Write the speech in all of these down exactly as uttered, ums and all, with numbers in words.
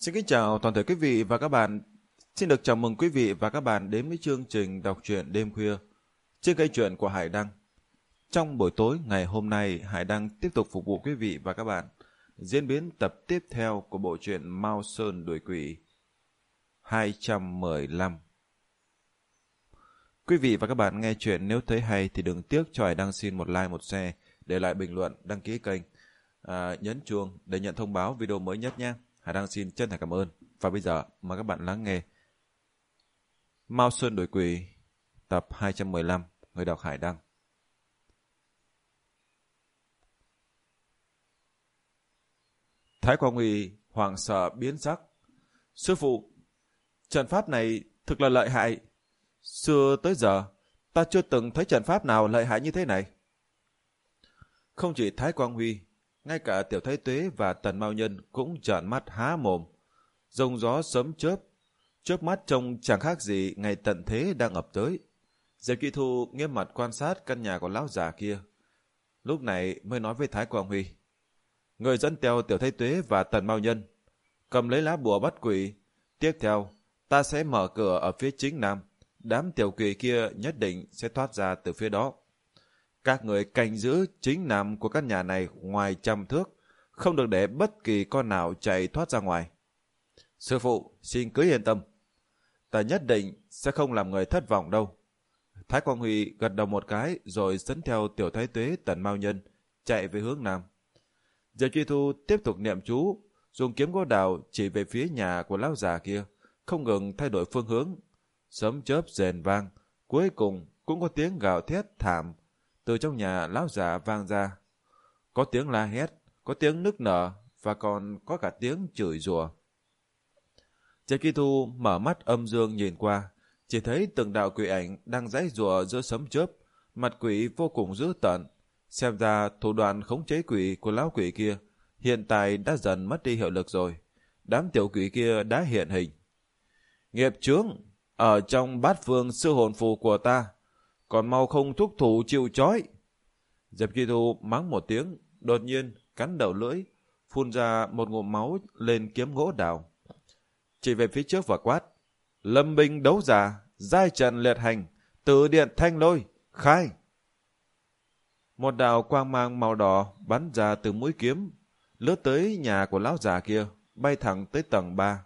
Xin kính chào toàn thể quý vị và các bạn. Xin được chào mừng quý vị và các bạn đến với chương trình đọc truyện đêm khuya trên kênh truyện của Hải Đăng. Trong buổi tối ngày hôm nay, Hải Đăng tiếp tục phục vụ quý vị và các bạn diễn biến tập tiếp theo của bộ truyện Mao Sơn Đuổi Quỷ hai trăm mười lăm. Quý vị và các bạn nghe chuyện nếu thấy hay thì đừng tiếc cho Hải Đăng xin một like, một share, để lại bình luận, đăng ký kênh, à, nhấn chuông để nhận thông báo video mới nhất nhé. Hải Đăng xin chân thành cảm ơn. Và bây giờ mời các bạn lắng nghe Mao Sơn Đuổi Quỷ tập hai trăm mười lăm, người đọc Hải Đăng. Thái Quang Huy hoảng sợ biến sắc. Sư phụ, trận pháp này thực là lợi hại. Xưa tới giờ ta chưa từng thấy trận pháp nào lợi hại như thế này. Không chỉ Thái Quang Huy, ngay cả Tiểu Thái Tuế và Tần Mao Nhân cũng trợn mắt há mồm. Rông gió sấm chớp, chớp mắt trông chẳng khác gì ngày tận thế đang ập tới. Diệp Kỳ Thu nghiêm mặt quan sát căn nhà của lão già kia, lúc này mới nói với Thái Quang Huy: người dẫn theo Tiểu Thái Tuế và Tần Mao Nhân, cầm lấy lá bùa bắt quỷ. Tiếp theo ta sẽ mở cửa ở phía chính nam, đám tiểu quỷ kia nhất định sẽ thoát ra từ phía đó. Các người canh giữ chính nam của căn nhà này ngoài trăm thước, không được để bất kỳ con nào chạy thoát ra ngoài. Sư phụ, xin cứ yên tâm, ta nhất định sẽ không làm người thất vọng đâu. Thái Quang Huy gật đầu một cái rồi dẫn theo Tiểu Thái Tuế, Tần Mao Nhân chạy về hướng nam. Diệp Truy Thu tiếp tục niệm chú, dùng kiếm gỗ đào chỉ về phía nhà của lão già kia, không ngừng thay đổi phương hướng. Sấm chớp rền vang, cuối cùng cũng có tiếng gào thét thảm từ trong nhà lão già vang ra. Có tiếng la hét, có tiếng nức nở và còn có cả tiếng chửi rủa. Diệp Kỳ Thu mở mắt âm dương nhìn qua, chỉ thấy từng đạo quỷ ảnh đang giãy giụa giữa sấm chớp, mặt quỷ vô cùng dữ tợn. Xem ra thủ đoạn khống chế quỷ của lão quỷ kia hiện tại đã dần mất đi hiệu lực rồi. Đám tiểu quỷ kia đã hiện hình. Nghiệp chướng, ở trong bát phương sư hồn phù của ta, còn mau không thúc thủ chịu trói. Diệp Kỳ Thu mắng một tiếng, đột nhiên cắn đầu lưỡi, phun ra một ngụm máu lên kiếm gỗ đào, chỉ về phía trước và quát: lâm binh đấu giả, giai trận liệt hành, tử điện thanh lôi, khai. Một đạo quang mang màu đỏ bắn ra từ mũi kiếm, lướt tới nhà của lão già kia, bay thẳng tới tầng ba.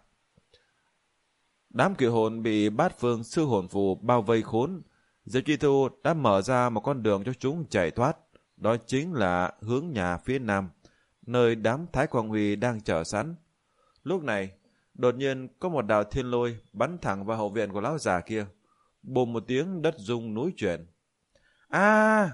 Đám quỷ hồn bị bát phương sư hồn phù bao vây khốn. Diệp Kỳ Thu đã mở ra một con đường cho chúng chạy thoát, đó chính là hướng nhà phía nam, nơi đám Thái Quang Huy đang chờ sẵn. Lúc này đột nhiên có một đạo thiên lôi bắn thẳng vào hậu viện của lão già kia. Bùm một tiếng, đất rung núi chuyển. A!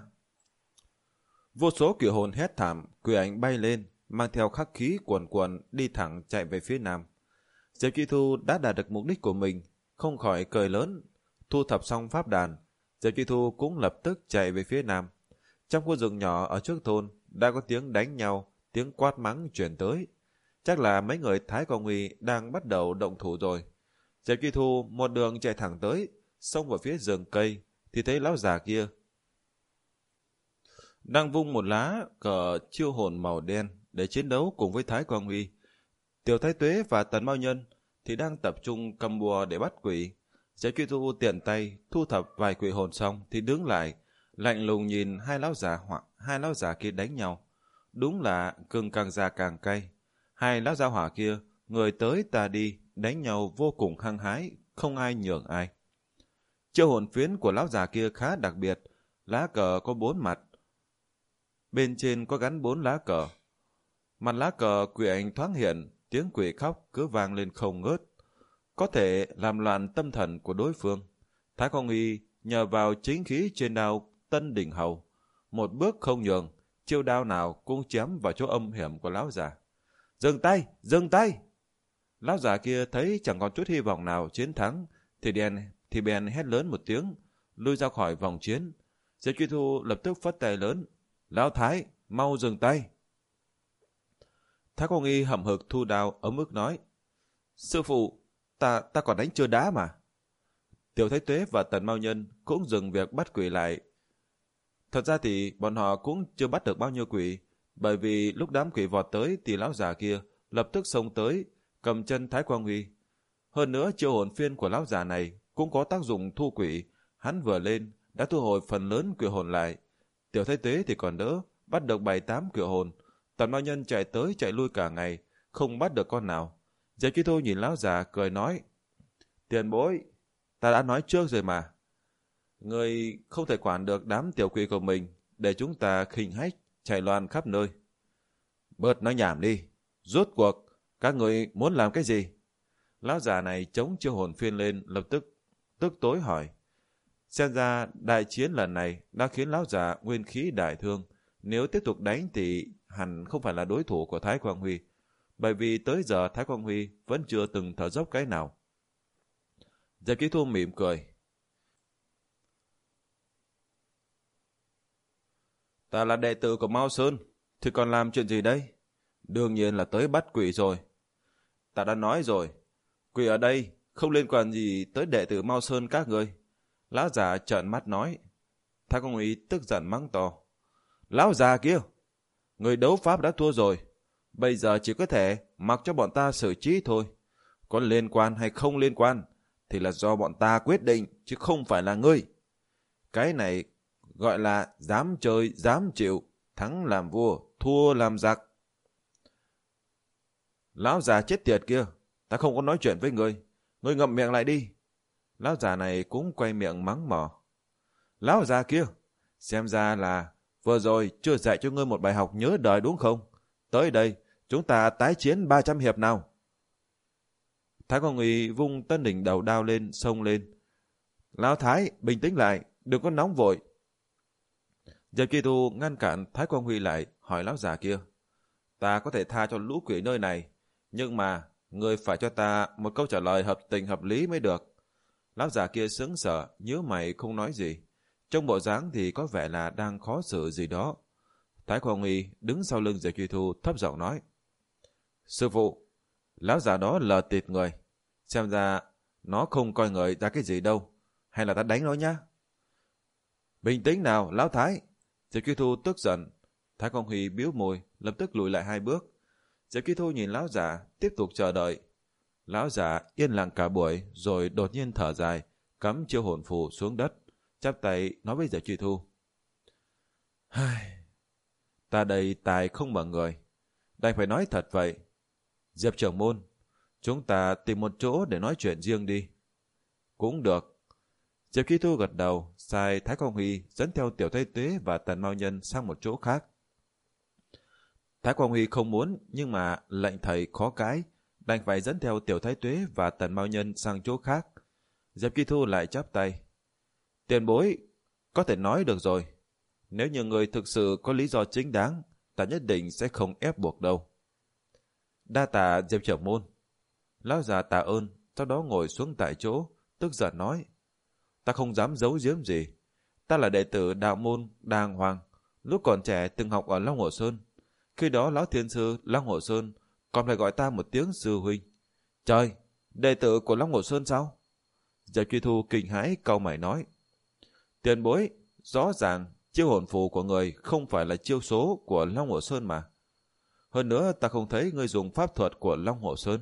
Vô số quỷ hồn hét thảm, quỷ ảnh bay lên, mang theo khắc khí cuồn cuộn đi thẳng chạy về phía nam. Diệp Kỳ Thu đã đạt được mục đích của mình, không khỏi cười lớn. Thu thập xong pháp đàn, Diệp Kỳ Thu cũng lập tức chạy về phía nam. Trong khu rừng nhỏ ở trước thôn đã có tiếng đánh nhau, tiếng quát mắng chuyển tới. Chắc là mấy người Thái Quang Huy đang bắt đầu động thủ rồi. Diệp Kỳ Thu một đường chạy thẳng tới, xông vào phía rừng cây thì thấy lão già kia đang vung một lá cờ chiêu hồn màu đen để chiến đấu cùng với Thái Quang Huy. Tiểu Thái Tuế và Tần Mao Nhân thì đang tập trung cầm bùa để bắt quỷ. Diệp Kỳ Thu tiện tay thu thập vài quỷ hồn xong thì đứng lại, lạnh lùng nhìn hai lão già hoặc hai lão già kia đánh nhau. Đúng là gừng càng già càng cay. Hai lão gia hỏa kia người tới ta đi, đánh nhau vô cùng hăng hái, không ai nhường ai. Chiêu hồn phiến của lão già kia khá đặc biệt, lá cờ có bốn mặt, bên trên có gắn bốn lá cờ. Mặt lá cờ quỷ ảnh thoáng hiện, tiếng quỷ khóc cứ vang lên không ngớt, có thể làm loạn tâm thần của đối phương. Thái Quang Huy nhờ vào chính khí trên đao Tân Đỉnh Hầu, một bước không nhường, chiêu đao nào cũng chém vào chỗ âm hiểm của lão già. Dừng tay, dừng tay! Lão già kia thấy chẳng còn chút hy vọng nào chiến thắng, thì đèn thì bèn hét lớn một tiếng, lui ra khỏi vòng chiến. Diệp Kỳ Thu lập tức phất tay lớn: lão Thái, mau dừng tay! Thái Quang Huy hậm hực thu đao, ấm ức nói: sư phụ, ta ta còn đánh chưa đá mà. Tiểu Thái Tuế và Tần Mao Nhân cũng dừng việc bắt quỷ lại. Thật ra thì bọn họ cũng chưa bắt được bao nhiêu quỷ, bởi vì lúc đám quỷ vọt tới thì lão già kia lập tức xông tới, cầm chân Thái Quang Huy. Hơn nữa chiêu hồn phiên của lão già này cũng có tác dụng thu quỷ, hắn vừa lên đã thu hồi phần lớn quỷ hồn lại. Tiểu Thái Tuế thì còn đỡ, bắt được bảy tám quỷ hồn. Tần Mao Nhân chạy tới chạy lui cả ngày, không bắt được con nào. Diệp Chi Thu nhìn lão già cười nói: Tiền bối, ta đã nói trước rồi mà. Người không thể quản được đám tiểu quỷ của mình, để chúng ta khinh hách chạy loạn khắp nơi. Bớt nói nhảm đi, rốt cuộc các người muốn làm cái gì? Lão già này chống chiêu hồn phiên lên, lập tức tức tối hỏi. Xem ra đại chiến lần này đã khiến lão già nguyên khí đại thương. Nếu tiếp tục đánh thì hẳn không phải là đối thủ của Thái Quang Huy, bởi vì tới giờ Thái Quang Huy vẫn chưa từng thở dốc cái nào. Diệp Chí Thu mỉm cười. Ta là đệ tử của Mao Sơn, thì còn làm chuyện gì đây? Đương nhiên là tới bắt quỷ rồi. Ta đã nói rồi, quỷ ở đây không liên quan gì tới đệ tử Mao Sơn các người. Lão già trợn mắt nói. Thái Quang Huy tức giận mắng to. Lão già kia, người đấu pháp đã thua rồi, bây giờ chỉ có thể mặc cho bọn ta xử trí thôi. Có liên quan hay không liên quan thì là do bọn ta quyết định, chứ không phải là ngươi. Cái này gọi là dám chơi, dám chịu, thắng làm vua, thua làm giặc. Lão già chết tiệt kia, ta không có nói chuyện với ngươi, ngươi ngậm miệng lại đi. Lão già này cũng quay miệng mắng mỏ. Lão già kia, xem ra là vừa rồi chưa dạy cho ngươi một bài học nhớ đời đúng không? Tới đây, chúng ta tái chiến ba trăm hiệp nào. Thái Quang Huy vung tân đỉnh đầu đao lên, xông lên. Lão Thái, bình tĩnh lại, đừng có nóng vội. Diệp Kỳ Thu ngăn cản Thái Quang Huy lại, hỏi lão già kia. Ta có thể tha cho lũ quỷ nơi này, nhưng mà ngươi phải cho ta một câu trả lời hợp tình hợp lý mới được. Lão già kia sững sờ, nhớ mày không nói gì. Trong bộ dáng thì có vẻ là đang khó xử gì đó. Thái Quang Huy đứng sau lưng Diệp Kỳ Thu thấp giọng nói. Sư phụ, lão già đó lờ tịt người. Xem ra nó không coi người ra cái gì đâu. Hay là ta đánh nó nhá? Bình tĩnh nào, lão Thái. Diệp Kỳ Thu tức giận. Thái Quang Huy biếu môi, lập tức lùi lại hai bước. Diệp Kỳ Thu nhìn lão già, tiếp tục chờ đợi. Lão già yên lặng cả buổi, rồi đột nhiên thở dài, cắm chiêu hồn phù xuống đất, chắp tay nói với Diệp Kỳ Thu. Ta đây tài không bằng người, đành phải nói thật vậy. Diệp trưởng môn, chúng ta tìm một chỗ để nói chuyện riêng đi. Cũng được. Diệp Kỳ Thu gật đầu, sai Thái Quang Huy dẫn theo Tiểu Thái Tuế và Tần Mao Nhân sang một chỗ khác. Thái Quang Huy không muốn, nhưng mà lệnh thầy khó cãi, đành phải dẫn theo Tiểu Thái Tuế và Tần Mao Nhân sang chỗ khác. Diệp Kỳ Thu lại chắp tay. Tiền bối, có thể nói được rồi. Nếu như người thực sự có lý do chính đáng, ta nhất định sẽ không ép buộc đâu. Đa tạ Diệp trưởng môn. Lão già tạ ơn, sau đó ngồi xuống tại chỗ, tức giận nói. Ta không dám giấu giếm gì. Ta là đệ tử đạo môn đàng hoàng, lúc còn trẻ từng học ở Long Hồ Sơn. Khi đó lão thiên sư Long Hồ Sơn còn phải gọi ta một tiếng sư huynh. Trời, đệ tử của Long Hồ Sơn sao? Diệp Kỳ Thu kinh hãi cau mày nói. Tiền bối, rõ ràng chiêu hồn phù của người không phải là chiêu số của Long Hồ Sơn mà. Hơn nữa ta không thấy ngươi dùng pháp thuật của Long Hồ Sơn.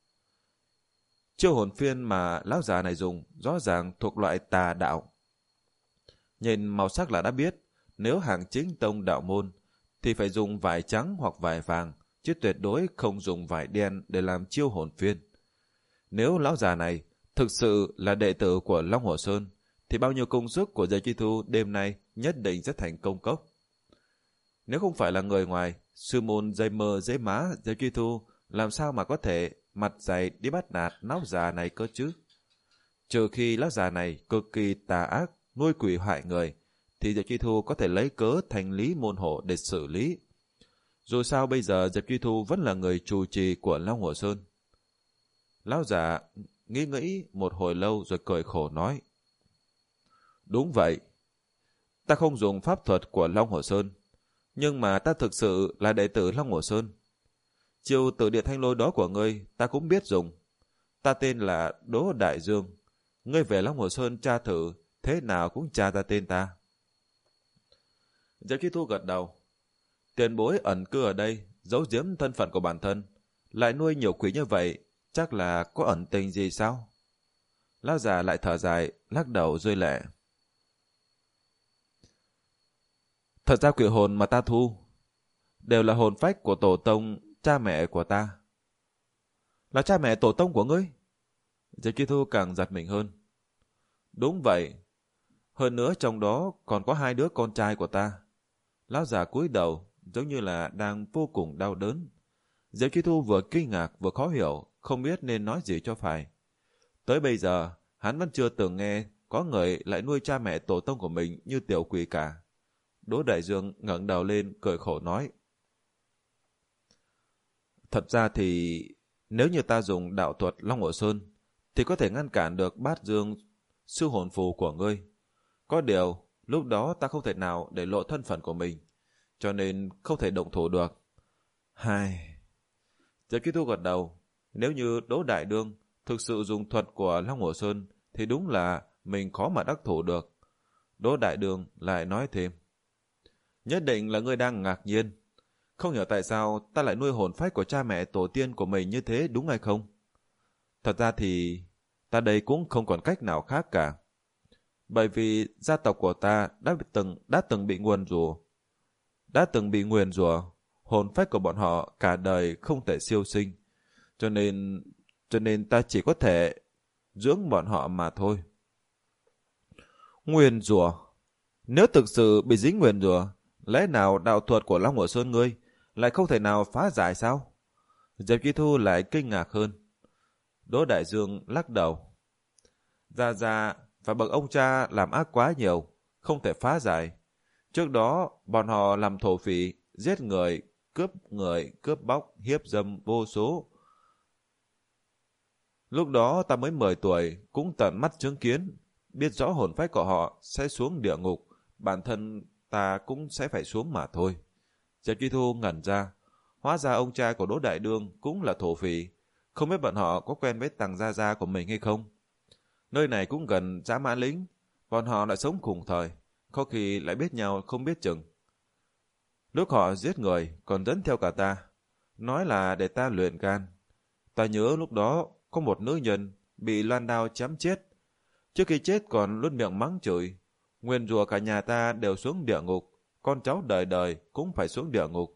Chiêu hồn phiên mà lão già này dùng rõ ràng thuộc loại tà đạo. Nhìn màu sắc là đã biết, nếu hàng chính tông đạo môn thì phải dùng vải trắng hoặc vải vàng, chứ tuyệt đối không dùng vải đen để làm chiêu hồn phiên. Nếu lão già này thực sự là đệ tử của Long Hồ Sơn, thì bao nhiêu công sức của Diệp Chi Thu đêm nay nhất định sẽ thành công cốc. Nếu không phải là người ngoài, sư môn dây mơ dễ má Diệp Chi Thu làm sao mà có thể mặt dày đi bắt nạt lão già này cơ chứ? Trừ khi lão già này cực kỳ tà ác, nuôi quỷ hại người, thì Diệp Chi Thu có thể lấy cớ thành lý môn hộ để xử lý. Dù sao bây giờ Diệp Chi Thu vẫn là người chủ trì của Long Hồ Sơn. Lão già nghĩ nghĩ một hồi lâu rồi cười khổ nói. Đúng vậy, ta không dùng pháp thuật của Long Hồ Sơn, nhưng mà ta thực sự là đệ tử Long Hồ Sơn. Chiêu Tử Điện Thanh Lôi đó của ngươi ta cũng biết dùng. Ta tên là Đỗ Đại Dương. Ngươi về Long Hồ Sơn tra thử, thế nào cũng tra ra tên ta. Diệp Chi Thu gật đầu. Tiền bối ẩn cư ở đây, giấu giếm thân phận của bản thân, lại nuôi nhiều quỷ như vậy, chắc là có ẩn tình gì sao? Lão già lại thở dài, lắc đầu rơi lệ. Thật ra quỷ hồn mà ta thu đều là hồn phách của tổ tông, cha mẹ của ta. Là cha mẹ tổ tông của ngươi? Diệp Chi Thu càng giật mình hơn. Đúng vậy. Hơn nữa trong đó còn có hai đứa con trai của ta. Lão già cúi đầu, giống như là đang vô cùng đau đớn. Diệp Chi Thu vừa kinh ngạc vừa khó hiểu, không biết nên nói gì cho phải. Tới bây giờ, hắn vẫn chưa từng nghe có người lại nuôi cha mẹ tổ tông của mình như tiểu quỷ cả. Đỗ Đại Dương ngẩng đầu lên cười khổ nói. Thật ra thì nếu như ta dùng đạo thuật Long Hồ Sơn thì có thể ngăn cản được Bát Dương sư hồn phù của ngươi. Có điều, lúc đó ta không thể nào để lộ thân phận của mình, cho nên không thể động thủ được. Hai... Diệp Chi Thu gật đầu. Nếu như Đỗ Đại Đương thực sự dùng thuật của Long Hồ Sơn thì đúng là mình khó mà đắc thủ được. Đỗ Đại Đương lại nói thêm. Nhất định là ngươi đang ngạc nhiên. Không hiểu tại sao ta lại nuôi hồn phách của cha mẹ tổ tiên của mình như thế, đúng hay không? Thật ra thì ta đây cũng không còn cách nào khác cả. Bởi vì gia tộc của ta đã từng đã từng bị nguyền rủa, đã từng bị nguyền rủa, hồn phách của bọn họ cả đời không thể siêu sinh, cho nên cho nên ta chỉ có thể dưỡng bọn họ mà thôi. Nguyền rủa? Nếu thực sự bị dính nguyền rủa, lẽ nào đạo thuật của Long Hồ Sơn ngươi lại không thể nào phá giải sao? Diệp Chi Thu lại kinh ngạc hơn. Đỗ Đại Dương lắc đầu. Gia Gia và bậc ông cha làm ác quá nhiều, không thể phá giải. Trước đó, bọn họ làm thổ phỉ, giết người, cướp người, cướp bóc, hiếp dâm vô số. Lúc đó ta mới mười tuổi, cũng tận mắt chứng kiến, biết rõ hồn phách của họ sẽ xuống địa ngục, bản thân ta cũng sẽ phải xuống mà thôi. Diệp Chi Thu ngẩn ra, hóa ra ông cha của Đỗ Đại Đương cũng là thổ phỉ, không biết bọn họ có quen với Tằng Gia Gia của mình hay không. Nơi này cũng gần Dã Mã Lĩnh, bọn họ lại sống cùng thời, có khi lại biết nhau không biết chừng. Lúc họ giết người còn dẫn theo cả ta, nói là để ta luyện gan. Ta nhớ lúc đó có một nữ nhân bị loan đao chém chết, trước khi chết còn luôn miệng mắng chửi, nguyền rủa cả nhà ta đều xuống địa ngục, con cháu đời đời cũng phải xuống địa ngục.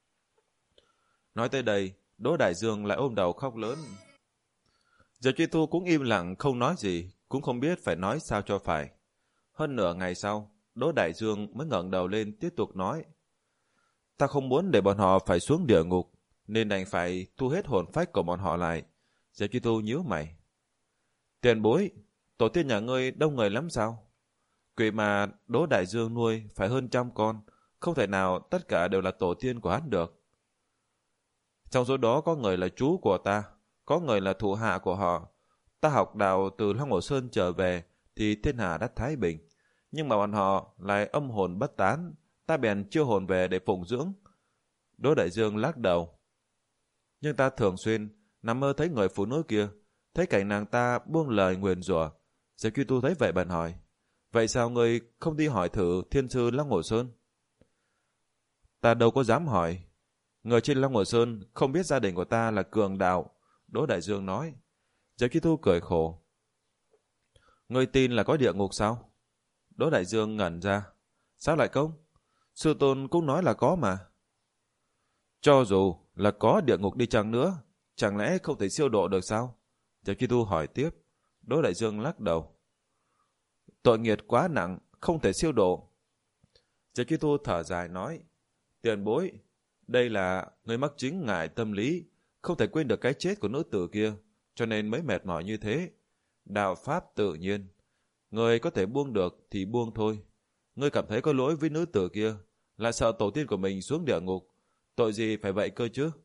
Nói tới đây, Đỗ Đại Dương lại ôm đầu khóc lớn. Diệp Chi Thu cũng im lặng không nói gì, cũng không biết phải nói sao cho phải. Hơn nửa ngày sau, Đỗ Đại Dương mới ngẩng đầu lên tiếp tục nói. Ta không muốn để bọn họ phải xuống địa ngục, nên đành phải thu hết hồn phách của bọn họ lại. Diệp Chi Thu nhíu mày. Tiền bối, tổ tiên nhà ngươi đông người lắm sao? Quỷ mà Đỗ Đại Dương nuôi phải hơn trăm con, không thể nào tất cả đều là tổ tiên của hắn được. Trong số đó có người là chú của ta, có người là thủ hạ của họ. Ta học đạo từ Long Hồ Sơn trở về thì thiên hạ đã thái bình, nhưng mà bọn họ lại âm hồn bất tán, ta bèn chiêu hồn về để phụng dưỡng. Đỗ Đại Dương lắc đầu. Nhưng ta thường xuyên nằm mơ thấy người phụ nữ kia, thấy cảnh nàng ta buông lời nguyền rủa. Diệp Chi Tu thấy vậy bèn hỏi, vậy sao ngươi không đi hỏi thử thiên sư Long Hồ Sơn? Ta đâu có dám hỏi. Người trên Long Hồ Sơn không biết gia đình của ta là cường đạo, Đỗ Đại Dương nói. Diệp Chi Thu cười khổ. Ngươi tin là có địa ngục sao? Đỗ Đại Dương ngẩn ra. Sao lại không? Sư tôn cũng nói là có mà. Cho dù là có địa ngục đi chăng nữa, chẳng lẽ không thể siêu độ được sao? Diệp Chi Thu hỏi tiếp. Đỗ Đại Dương lắc đầu. Tội nghiệt quá nặng, không thể siêu độ. Diệp Chi Thu thở dài nói. Tiền bối, đây là người mắc chứng ngại tâm lý, không thể quên được cái chết của nữ tử kia, cho nên mới mệt mỏi như thế. Đạo pháp tự nhiên, người có thể buông được thì buông thôi. Ngươi cảm thấy có lỗi với nữ tử kia, lại sợ tổ tiên của mình xuống địa ngục, tội gì phải vậy cơ chứ?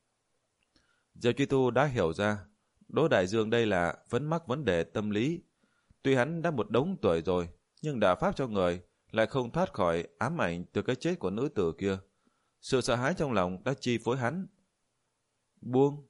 Diệp Chi Tu đã hiểu ra, Đỗ Đại Dương đây là vẫn mắc vấn đề tâm lý. Tuy hắn đã một đống tuổi rồi, nhưng đạo pháp cho người lại không thoát khỏi ám ảnh từ cái chết của nữ tử kia. Sự sợ hãi trong lòng đã chi phối hắn. Buông?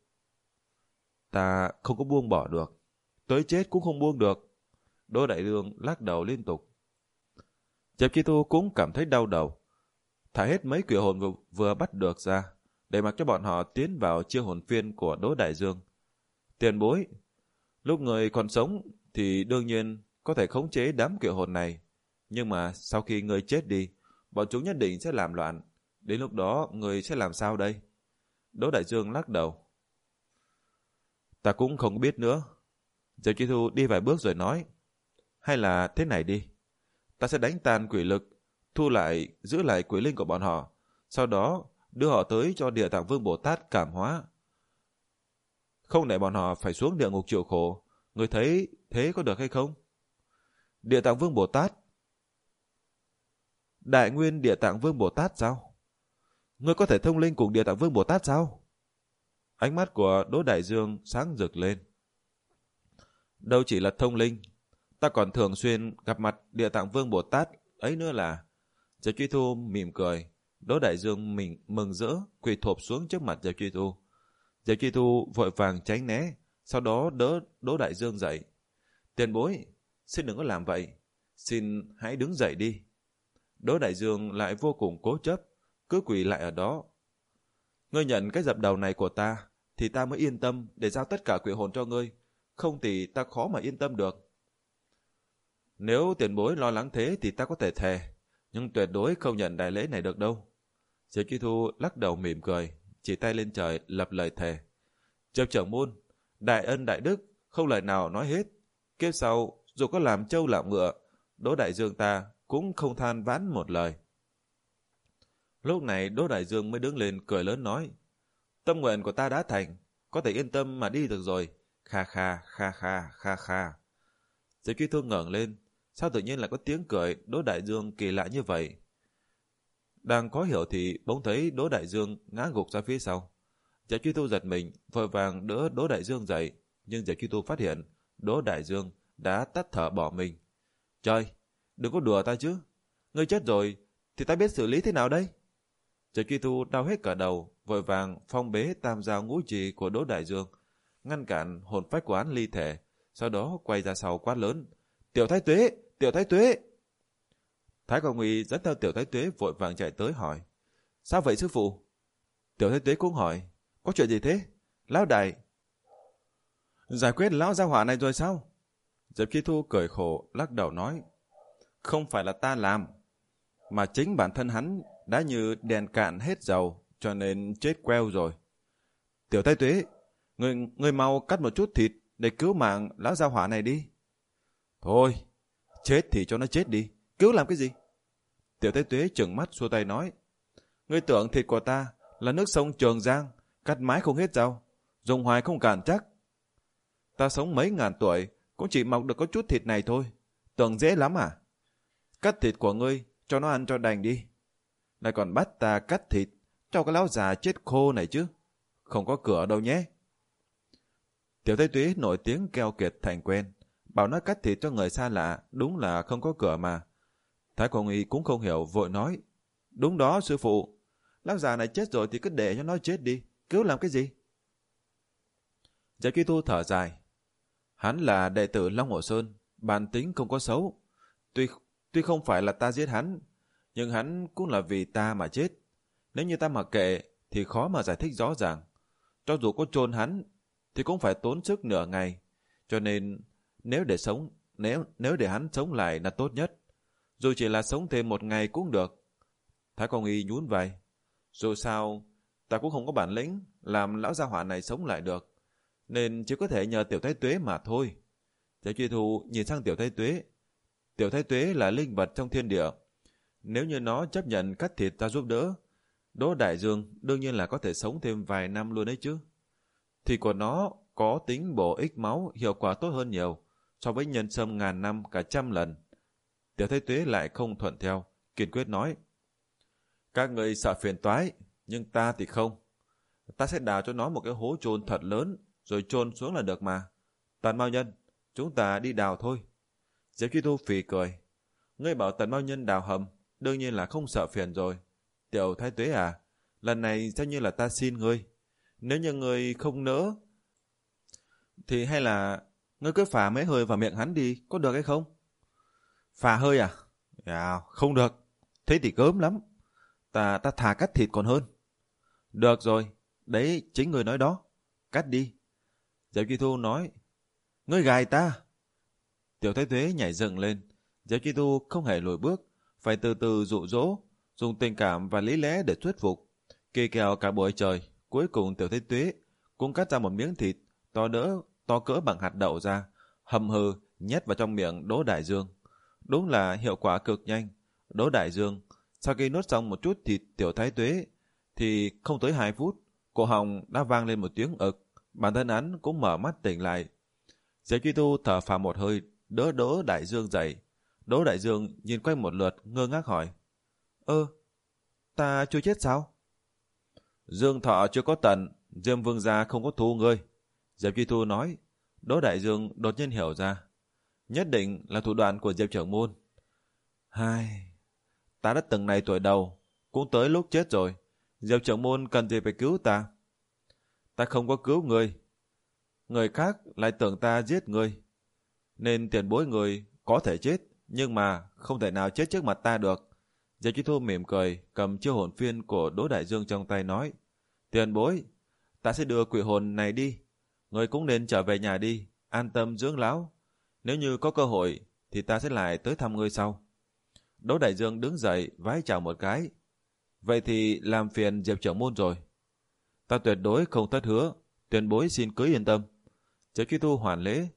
Ta không có buông bỏ được. Tới chết cũng không buông được. Đỗ Đại Dương lắc đầu liên tục. Diệp Chi Tu cũng cảm thấy đau đầu. Thả hết mấy quỷ hồn vừa, vừa bắt được ra, để mặc cho bọn họ tiến vào chiêu hồn phiên của Đỗ Đại Dương. Tiền bối, lúc người còn sống thì đương nhiên có thể khống chế đám kiệu hồn này. Nhưng mà sau khi người chết đi, bọn chúng nhất định sẽ làm loạn. Đến lúc đó người sẽ làm sao đây? Đỗ Đại Dương lắc đầu. Ta cũng không biết nữa. Diệp Chi Thu đi vài bước rồi nói. Hay là thế này đi. Ta sẽ đánh tan quỷ lực, thu lại, giữ lại quỷ linh của bọn họ. Sau đó đưa họ tới cho Địa Tạng Vương Bồ Tát cảm hóa. Không để bọn họ phải xuống địa ngục chịu khổ. Người thấy thế có được hay không? Địa Tạng Vương Bồ Tát? Đại Nguyên Địa Tạng Vương Bồ Tát sao? Ngươi có thể thông linh cùng Địa Tạng Vương Bồ Tát sao? Ánh mắt của Đỗ Đại Dương sáng rực lên. Đâu chỉ là thông linh, ta còn thường xuyên gặp mặt Địa Tạng Vương Bồ Tát ấy nữa là. Diệp Truy Thu mỉm cười. Đỗ Đại Dương mình mừng rỡ quỳ thộp xuống trước mặt Diệp Truy Thu. Diệp Truy Thu vội vàng tránh né, sau đó đỡ Đỗ Đại Dương dậy. Tiền bối, xin đừng có làm vậy, xin hãy đứng dậy đi. Đỗ Đại Dương lại vô cùng cố chấp, cứ quỳ lại ở đó. Ngươi nhận cái dập đầu này của ta, thì ta mới yên tâm để giao tất cả quỷ hồn cho ngươi, không thì ta khó mà yên tâm được. Nếu tiền bối lo lắng thế thì ta có thể thề, nhưng tuyệt đối không nhận đại lễ này được đâu. Diệp Truy Thu lắc đầu mỉm cười, chỉ tay lên trời lập lời thề. Diệp trưởng môn, đại ân đại đức, không lời nào nói hết. Kiếp sau, dù có làm trâu làm ngựa, Đỗ Đại Dương ta cũng không than vãn một lời. Lúc này Đỗ Đại Dương mới đứng lên cười lớn nói. Tâm nguyện của ta đã thành, có thể yên tâm mà đi được rồi. Kha kha, kha kha, kha kha. Diệp Truy Thu ngẩng lên, sao tự nhiên lại có tiếng cười Đỗ Đại Dương kỳ lạ như vậy? Đang có hiểu thì bỗng thấy Đỗ Đại Dương ngã gục ra phía sau. Diệp Truy Thu giật mình, vội vàng đỡ Đỗ Đại Dương dậy, nhưng Diệp Truy Thu phát hiện Đỗ Đại Dương đã tắt thở bỏ mình. Trời, đừng có đùa ta chứ. Ngươi chết rồi thì ta biết xử lý thế nào đây? Diệp Truy Thu đau hết cả đầu, vội vàng phong bế tam giao ngũ trì của Đỗ Đại Dương, ngăn cản hồn phách của hắn ly thể, sau đó quay ra sau quát lớn. Tiểu Thái Tuế, Tiểu Thái Tuế. Thái Quang Nguy dẫn theo Tiểu Thái Tuế vội vàng chạy tới hỏi. Sao vậy sư phụ? Tiểu Thái Tuế cũng hỏi. Có chuyện gì thế? Lão đại giải quyết lão gia hỏa này rồi sao? Diệp Truy Thu cười khổ lắc đầu nói. Không phải là ta làm, mà chính bản thân hắn đã như đèn cạn hết dầu, cho nên chết queo rồi. Tiểu Thái Tuế, người, người mau cắt một chút thịt để cứu mạng lão gia hỏa này đi. Thôi, chết thì cho nó chết đi, cứu làm cái gì? Tiểu Thái Tuế trừng mắt xua tay nói. Ngươi tưởng thịt của ta là nước sông Trường Giang, cắt mãi không hết rau, dùng hoài không cạn chắc. Ta sống mấy ngàn tuổi cũng chỉ mọc được có chút thịt này thôi, tưởng dễ lắm à? Cắt thịt của ngươi cho nó ăn cho đành đi, lại còn bắt ta cắt thịt cho cái lão già chết khô này chứ, không có cửa đâu nhé. Tiểu Thái Tuế nổi tiếng keo kiệt thành quen, bảo nó cắt thịt cho người xa lạ đúng là không có cửa mà. Thái Quang Nguy cũng không hiểu, vội nói. Đúng đó sư phụ, lão già này chết rồi thì cứ để cho nó chết đi, cứu làm cái gì? Diệp Truy Thu thở dài. Hắn là đệ tử Long Hồ Sơn, bản tính không có xấu. Tuy tuy không phải là ta giết hắn, nhưng hắn cũng là vì ta mà chết. Nếu như ta mặc kệ thì khó mà giải thích rõ ràng. Cho dù có chôn hắn thì cũng phải tốn sức nửa ngày. Cho nên nếu để sống, nếu nếu để hắn sống lại là tốt nhất. Dù chỉ là sống thêm một ngày cũng được. Thái Quang Nguy nhún vai. Dù sao, ta cũng không có bản lĩnh làm lão gia hỏa này sống lại được, nên chỉ có thể nhờ Tiểu Thái Tuế mà thôi. Diệp Truy Thu nhìn sang Tiểu Thái Tuế. Tiểu Thái Tuế là linh vật trong thiên địa. Nếu như nó chấp nhận cắt thịt ta giúp đỡ, Đỗ Đại Dương đương nhiên là có thể sống thêm vài năm luôn đấy chứ. Thịt của nó có tính bổ ích máu, hiệu quả tốt hơn nhiều so với nhân sâm ngàn năm cả trăm lần. Tiểu Thái Tuế lại không thuận theo, kiên quyết nói. Các người sợ phiền toái, nhưng ta thì không. Ta sẽ đào cho nó một cái hố chôn thật lớn, rồi chôn xuống là được mà. Tần Mao Nhân, chúng ta đi đào thôi. Diệp Truy Thu phì cười. Ngươi bảo Tần Mao Nhân đào hầm, đương nhiên là không sợ phiền rồi. Tiểu Thái Tuế à, lần này xem như là ta xin ngươi. Nếu như ngươi không nỡ, thì hay là ngươi cứ phả mấy hơi vào miệng hắn đi, có được hay không? Phả hơi à? À, không được. Thế thì gớm lắm. Ta ta thà cắt thịt còn hơn. Được rồi, đấy chính người nói đó. Cắt đi. Diệp Chi Thu nói, ngươi gài ta. Tiểu Thái Tuế nhảy dựng lên. Diệp Chi Thu không hề lùi bước, phải từ từ dụ dỗ, dùng tình cảm và lý lẽ để thuyết phục. Kỳ kèo cả buổi trời, cuối cùng Tiểu Thái Tuế cũng cắt ra một miếng thịt to đỡ, to cỡ bằng hạt đậu ra, hầm hừ nhét vào trong miệng Đỗ Đại Dương. Đúng là hiệu quả cực nhanh. Đỗ Đại Dương sau khi nuốt xong một chút thịt Tiểu Thái Tuế thì không tới hai phút, cổ họng đã vang lên một tiếng ực, bản thân hắn cũng mở mắt tỉnh lại. Diệp Chi Thu thở phào một hơi, đỡ Đỗ Đại Dương dậy. Đỗ Đại Dương nhìn quanh một lượt, ngơ ngác hỏi, ơ, ta chưa chết sao? Dương thọ chưa có tận, Diêm Vương gia không có thù ngươi. Diệp Chi Thu nói. Đỗ Đại Dương đột nhiên hiểu ra, nhất định là thủ đoạn của Diệp trưởng môn. Hai, ta đã từng này tuổi đầu, cũng tới lúc chết rồi. Diệp trưởng môn cần gì phải cứu ta? Ta không có cứu ngươi, người khác lại tưởng ta giết ngươi, nên tiền bối người có thể chết, nhưng mà không thể nào chết trước mặt ta được. Diệp Chi Thu mỉm cười, cầm chiêu hồn phiên của Đỗ Đại Dương trong tay nói, tiền bối, ta sẽ đưa quỷ hồn này đi, người cũng nên trở về nhà đi, an tâm dưỡng lão. Nếu như có cơ hội thì ta sẽ lại tới thăm ngươi sau. Đỗ Đại Dương đứng dậy vái chào một cái. Vậy thì làm phiền Diệp trưởng môn rồi. Ta tuyệt đối không thất hứa, tiền bối xin cứ yên tâm. Diệp Chi Thu hoàn lễ.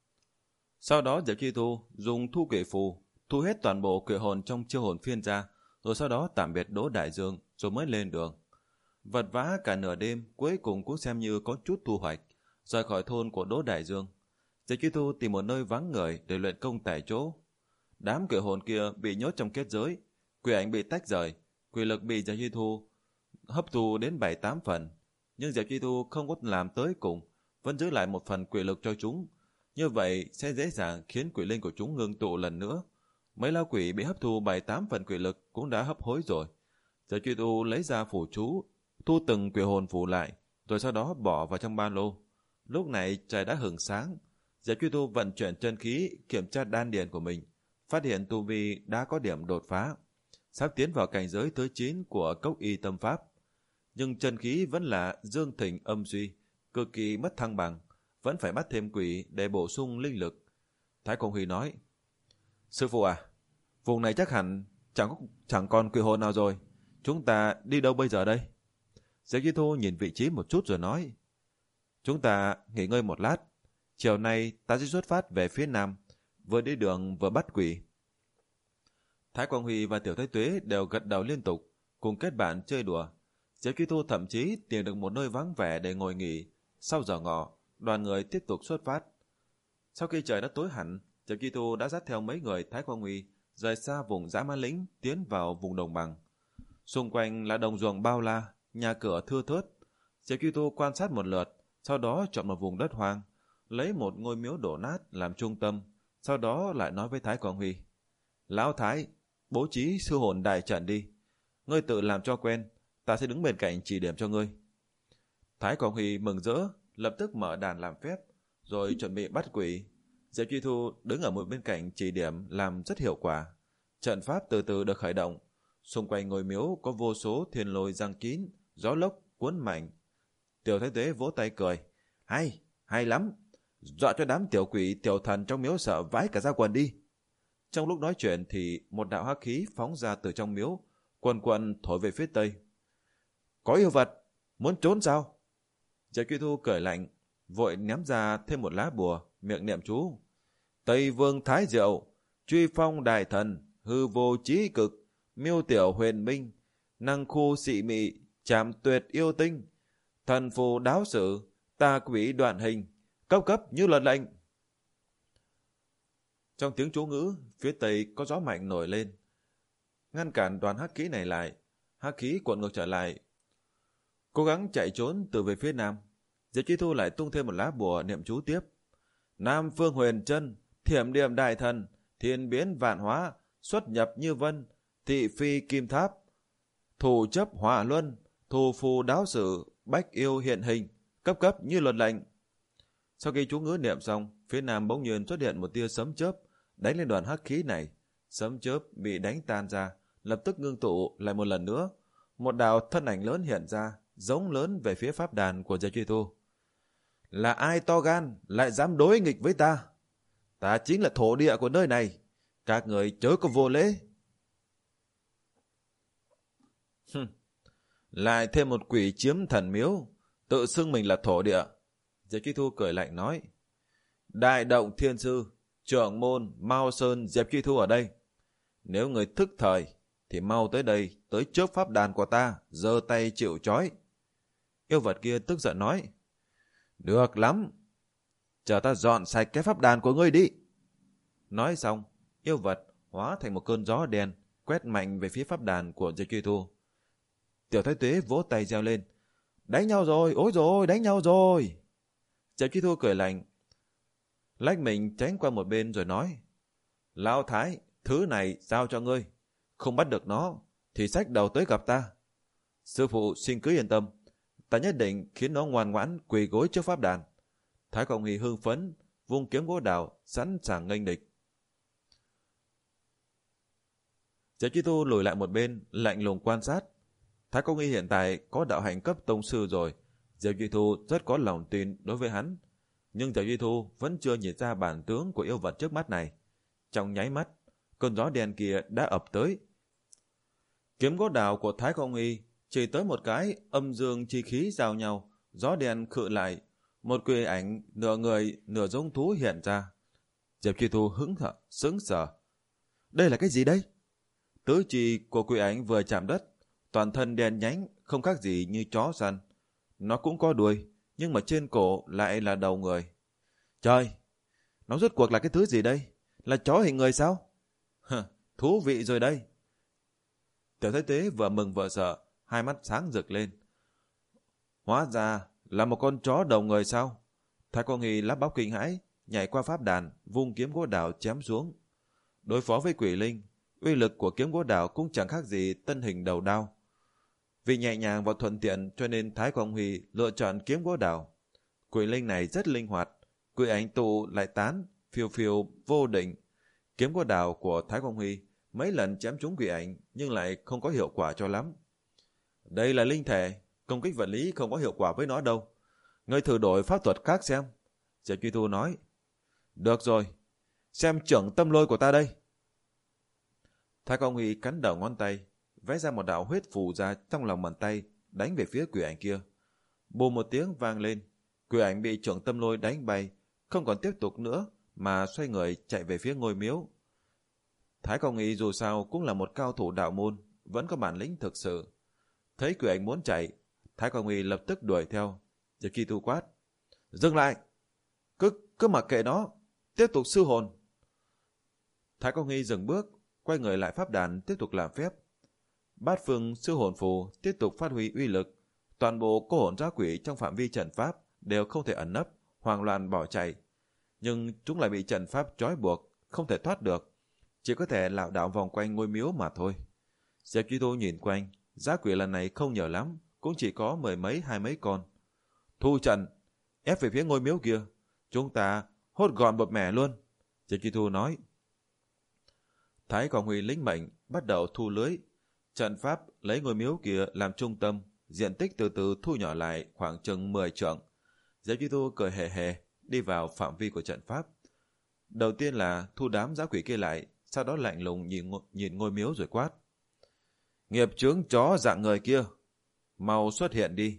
Sau đó Diệp Chi Thu dùng thu quỷ phù thu hết toàn bộ quỷ hồn trong chiêu hồn phiên ra, rồi sau đó tạm biệt Đỗ Đại Dương rồi mới lên đường. Vật vã cả nửa đêm, cuối cùng cũng xem như có chút thu hoạch. Rời khỏi thôn của Đỗ Đại Dương, Diệp Chi Thu tìm một nơi vắng người để luyện công tại chỗ. Đám quỷ hồn kia bị nhốt trong kết giới, quỷ ảnh bị tách rời, quỷ lực bị Diệp Chi Thu hấp thu đến bảy tám phần, nhưng Diệp Chi Thu không có làm tới cùng, vẫn giữ lại một phần quỷ lực cho chúng. Như vậy sẽ dễ dàng khiến quỷ linh của chúng ngưng tụ lần nữa. Mấy lao quỷ bị hấp thu bảy tám phần quỷ lực cũng đã hấp hối rồi. Diệp Chi Thu lấy ra phù chú, thu từng quỷ hồn phù lại, rồi sau đó bỏ vào trong ba lô. Lúc này trời đã hửng sáng. Diệp Chi Thu vận chuyển chân khí kiểm tra đan điền của mình, phát hiện tu vi đã có điểm đột phá, sắp tiến vào cảnh giới thứ chín của Cốc Y Tâm Pháp. Nhưng chân khí vẫn là dương thịnh âm suy, cực kỳ mất thăng bằng, vẫn phải bắt thêm quỷ để bổ sung linh lực. Thái Công Huy nói, sư phụ à, vùng này chắc hẳn chẳng, chẳng còn quỷ hồn nào rồi, chúng ta đi đâu bây giờ đây? Diệp Chi Thu nhìn vị trí một chút rồi nói, chúng ta nghỉ ngơi một lát, chiều nay ta sẽ xuất phát về phía nam, vừa đi đường vừa bắt quỷ. Thái Quang Huy và Tiểu Thái Tuế đều gật đầu liên tục, cùng kết bạn chơi đùa. Diệp Chi Thu thậm chí tìm được một nơi vắng vẻ để ngồi nghỉ. Sau giờ ngọ, đoàn người tiếp tục xuất phát. Sau khi trời đã tối hẳn, Diệp Chi Thu đã dắt theo mấy người Thái Quang Huy rời xa vùng dã man lĩnh tiến vào vùng đồng bằng. Xung quanh là đồng ruộng bao la, nhà cửa thưa thớt. Diệp Chi Thu quan sát một lượt, sau đó chọn một vùng đất hoang, lấy một ngôi miếu đổ nát làm trung tâm, sau đó lại nói với Thái Quang Huy, Lão Thái, bố trí sư hồn đại trận đi, ngươi tự làm cho quen, ta sẽ đứng bên cạnh chỉ điểm cho ngươi. Thái Quang Huy mừng rỡ, lập tức mở đàn làm phép, rồi chuẩn bị bắt quỷ. Diệp Chi Thu đứng ở một bên cạnh chỉ điểm làm rất hiệu quả. Trận pháp từ từ được khởi động, xung quanh ngôi miếu có vô số thiên lôi giăng kín, gió lốc cuốn mạnh. Tiểu Thái Tuế vỗ tay cười, hay, hay lắm, dọa cho đám tiểu quỷ tiểu thần trong miếu sợ vãi cả ra quần đi. Trong lúc nói chuyện thì một đạo hắc khí phóng ra từ trong miếu, quần quần thổi về phía tây. Có yêu vật, muốn trốn sao? Diệp Chi Thu cười lạnh, vội ném ra thêm một lá bùa, miệng niệm chú. Tây Vương Thái Diệu, truy phong đại thần, hư vô trí cực, miêu tiểu huyền minh, năng khu xị mị, chạm tuyệt yêu tinh, thần phù đáo sử, tà quỷ đoạn hình, cấp cấp như luật lệnh. Trong tiếng chú ngữ, phía tây có gió mạnh nổi lên, ngăn cản đoàn hắc khí này lại. Hắc khí cuộn ngược trở lại, cố gắng chạy trốn từ về phía nam. Diệp Chi Thu lại tung thêm một lá bùa niệm chú tiếp. Nam phương huyền chân, thiểm điểm đại thần, thiên biến vạn hóa, xuất nhập như vân, thị phi kim tháp, thủ chấp hỏa luân, thù phù đáo sử, bách yêu hiện hình, cấp cấp như luật lệnh. Sau khi chú ngữ niệm xong, phía nam bỗng nhiên xuất hiện một tia sấm chớp đánh lên đoàn hắc khí này. Sấm chớp bị đánh tan ra, lập tức ngưng tụ lại một lần nữa. Một đạo thân ảnh lớn hiện ra, giống lớn về phía pháp đàn của Diệp Chi Thu. Là ai to gan lại dám đối nghịch với ta? Ta chính là thổ địa của nơi này. Các người chớ có vô lễ. Hừm, lại thêm một quỷ chiếm thần miếu, tự xưng mình là thổ địa. Diệp Chi Thu cười lạnh nói. Đại động thiên sư, trưởng môn Mao Sơn Diệp Chi Thu ở đây. Nếu người thức thời thì mau tới đây, tới trước pháp đàn của ta, giơ tay chịu trói. Yêu vật kia tức giận nói. Được lắm, chờ ta dọn sạch cái pháp đàn của ngươi đi. Nói xong, yêu vật hóa thành một cơn gió đen, quét mạnh về phía pháp đàn của Diệp Chi Thu. Tiểu Thái Tuế vỗ tay reo lên. Đánh nhau rồi, ôi rồi, đánh nhau rồi. Diệp Chi Thu cười lạnh, lách mình tránh qua một bên rồi nói. Lão Thái, thứ này giao cho ngươi. Không bắt được nó, thì xách đầu tới gặp ta. Sư phụ xin cứ yên tâm, ta nhất định khiến nó ngoan ngoãn quỳ gối trước pháp đàn. Thái Quang Huy hưng phấn, vung kiếm gỗ đào, sẵn sàng nghênh địch. Diệp Chi Thu lùi lại một bên, lạnh lùng quan sát. Thái Quang Huy hiện tại có đạo hạnh cấp tông sư rồi. Diệp Chi Thu rất có lòng tin đối với hắn. Nhưng Diệp Chi Thu vẫn chưa nhìn ra bản tướng của yêu vật trước mắt này. Trong nháy mắt, cơn gió đen kia đã ập tới. Kiếm gỗ đào của Thái Quang Huy chỉ tới một cái, âm dương chi khí giao nhau, gió đen khự lại, một quỷ ảnh nửa người nửa giống thú hiện ra. Diệp Chi Thu hững hờ, sững sờ. Đây là cái gì đây? Tứ chi của quỷ ảnh vừa chạm đất, toàn thân đen nhánh, không khác gì như chó săn. Nó cũng có đuôi, nhưng mà trên cổ lại là đầu người. Trời, nó rốt cuộc là cái thứ gì đây? Là chó hình người sao? Hờ, thú vị rồi đây. Tiểu Thái Tuế vừa mừng vừa sợ, hai mắt sáng rực lên. Hóa ra là một con chó đầu người sao? Thái Quang Huy lắp bắp kinh hãi, nhảy qua pháp đàn, vung kiếm gỗ đào chém xuống. Đối phó với quỷ linh, uy lực của kiếm gỗ đào cũng chẳng khác gì tân hình đầu đao. Vì nhẹ nhàng và thuận tiện cho nên Thái Quang Huy lựa chọn kiếm gỗ đào. Quỷ linh này rất linh hoạt, quỷ ảnh tụ lại tán, phiêu phiêu vô định. Kiếm gỗ đào của Thái Quang Huy mấy lần chém trúng quỷ ảnh nhưng lại không có hiệu quả cho lắm. Đây là linh thể, công kích vật lý không có hiệu quả với nó đâu. Ngươi thử đổi pháp thuật khác xem. Diệp Chi Thu nói. Được rồi, xem trưởng tâm lôi của ta đây. Thái Quang Huy cắn đầu ngón tay, vẽ ra một đạo huyết phù ra trong lòng bàn tay, đánh về phía quỷ ảnh kia. Bùm một tiếng vang lên, quỷ ảnh bị trưởng tâm lôi đánh bay, không còn tiếp tục nữa mà xoay người chạy về phía ngôi miếu. Thái Quang Huy dù sao cũng là một cao thủ đạo môn, vẫn có bản lĩnh thực sự. Thấy quỷ ảnh muốn chạy, Thái Quang Huy lập tức đuổi theo. Diệp Chi Thu quát. Dừng lại! Cứ, cứ mặc kệ nó, tiếp tục sư hồn. Thái Quang Huy dừng bước, quay người lại pháp đàn tiếp tục làm phép. Bát phương sư hồn phù tiếp tục phát huy uy lực. Toàn bộ cô hồn giã quỷ trong phạm vi trận pháp đều không thể ẩn nấp, hoang loạn bỏ chạy. Nhưng chúng lại bị trận pháp trói buộc, không thể thoát được. Chỉ có thể lảo đảo vòng quanh ngôi miếu mà thôi. Diệp Chi Thu nhìn quanh, giã quỷ lần này không nhiều lắm, cũng chỉ có mười mấy hai mấy con. Thu trận, ép về phía ngôi miếu kia, chúng ta hốt gọn bột mẻ luôn. Diệp Chi Thu nói. Thái Quang Huy lĩnh mệnh, bắt đầu thu lưới. Trận pháp lấy ngôi miếu kia làm trung tâm, diện tích từ từ thu nhỏ lại khoảng chừng mười trượng. Diệp Chi Thu cười hề hề, đi vào phạm vi của trận pháp. Đầu tiên là thu đám giã quỷ kia lại, sau đó lạnh lùng nhìn, nhìn ngôi miếu rồi quát. Nghiệp chướng chó dạng người kia, mau xuất hiện đi.